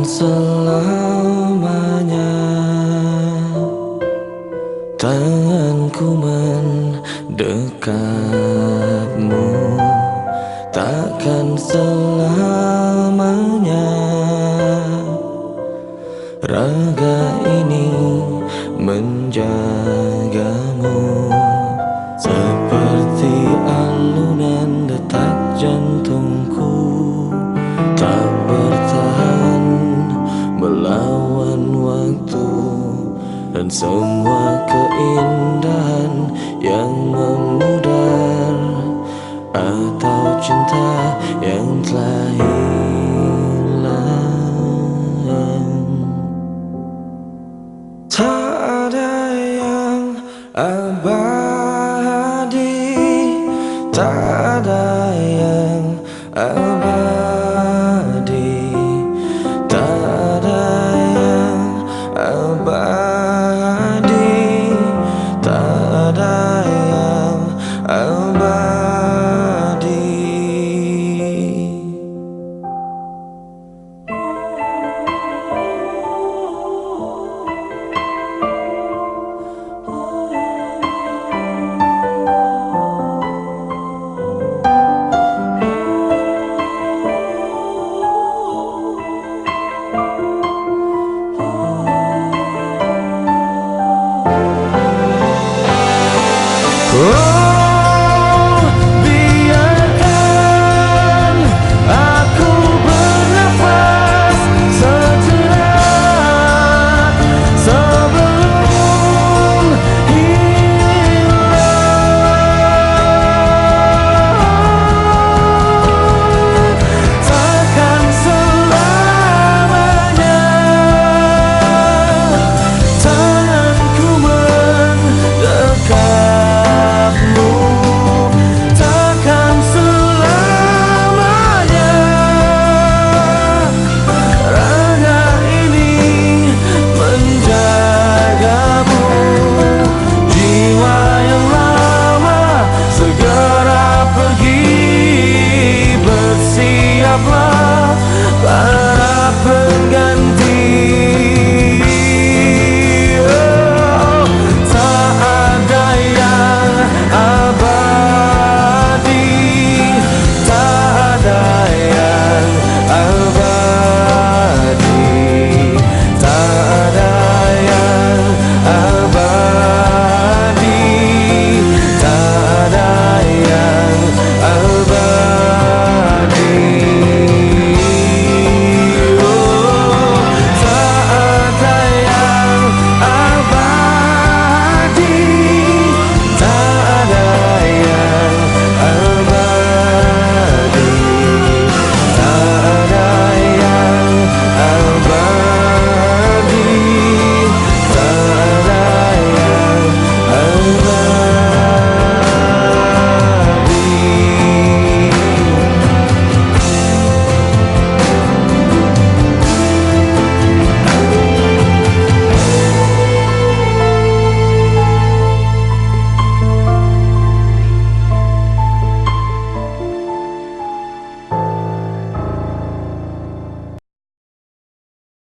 selamanya tanganku mendekapmu, takkan selamanya raga ini menjagamu. Seperti alunan detak jantungku tak bertahan melawan waktu, dan semua keindahan yang memudar atau cinta yang telah hilang. Tak ada yang abadi, tak ada yang abadi, tak ada yang abadi, tak ada yang abadi. Oh